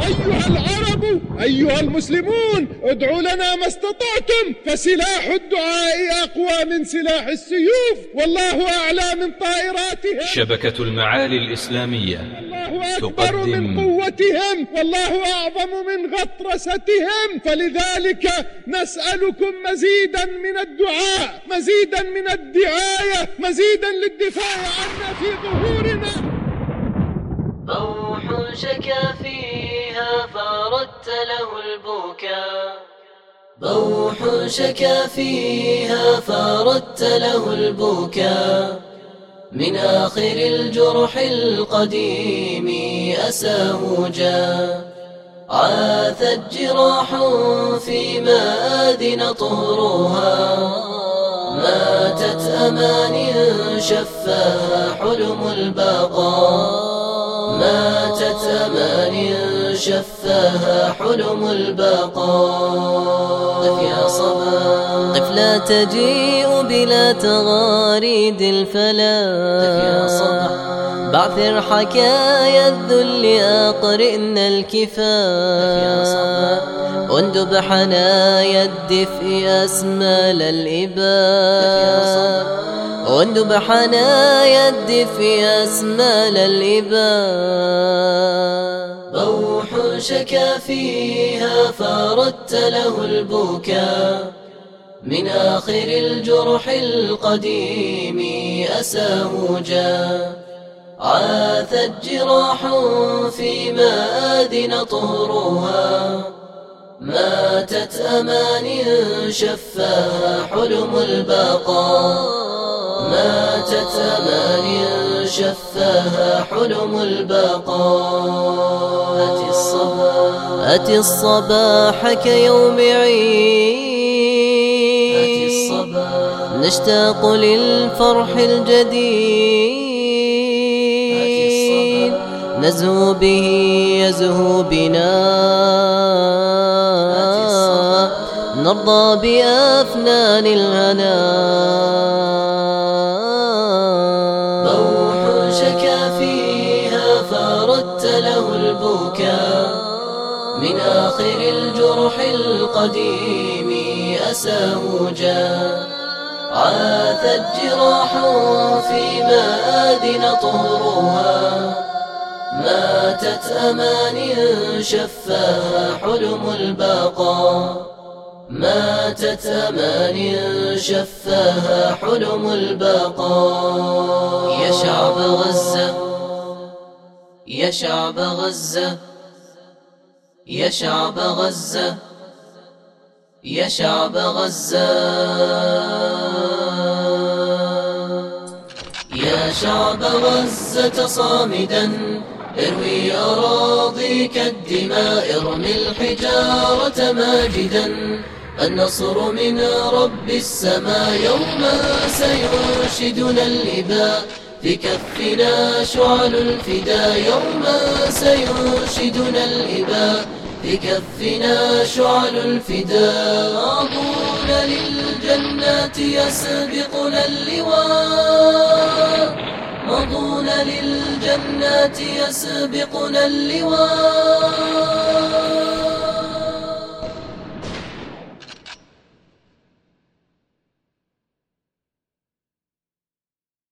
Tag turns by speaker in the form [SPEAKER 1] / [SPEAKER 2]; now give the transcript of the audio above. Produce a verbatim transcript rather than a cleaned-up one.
[SPEAKER 1] أيها العرب، أيها المسلمون، ادعوا لنا ما استطعتم، فسلاح الدعاء أقوى من سلاح السيوف، والله أعلى من طائراتهم.
[SPEAKER 2] شبكة المعالي الإسلامية
[SPEAKER 1] الله أكبر من قوتهم، والله أعظم من غطرستهم. فلذلك نسألكم مزيدا من الدعاء، مزيدا من الدعاية، مزيدا للدفاع عنا في ظهورنا.
[SPEAKER 3] بوح شكا فيها فردت له البكاء، بوح شكا فيها فردت له البكاء، من آخر الجرح القديم أساه جاء، عاثت جراح في مآذن طهرها، ماتت أمان شفاها حلم البقاء، ماتت أمان شفاها حلم البقاء. قف يا صبا، قف لا تجيء بلا تغاريد الفلا، قف يا صبا، بعثر حكايا الذل أقرئن الكفاء، واندب حنايا الدفء أسمال الإباء، واندب حنايا الدفء أسمال الإباء. بوح شكا فيها فردت له البكاء، من آخر الجرح القديم أساه جاء، عاثت جراح في مآذن طهرها، ماتت أمان شفاها حلم البقاء، ماتت أمان شفاها حلم البقاء. أتي الصباح، أتي الصباح كيوم عيد، أتي الصباح نشتاق للفرح الجديد، نزهو به يزهو بنا، نرضى بأفنان الهنا. بوح شكا فيها فردت له البكاء، من آخر الجرح القديم أساه جاء، عاثت جراح في مآذن طهرها، ماتت أمان شفاها حلم البقاء، ماتت أمان شفاها حلم البقاء. يا شعب غزة، يا شعب غزة، يا شعب غزة، يا شعب غزة، يا شعب غزة صامدا اروي أراضيك الدماء، ارمي الحجارة ماجدا، النصر من رب السماء، يوما سينشدنا الإباء، في كفنا شعل الفداء، يوما سينشدنا الإباء، في كفنا شعل الفداء. ماضون للجنات يسبقنا اللواء، ماضون للجنات يسبقنا اللواء.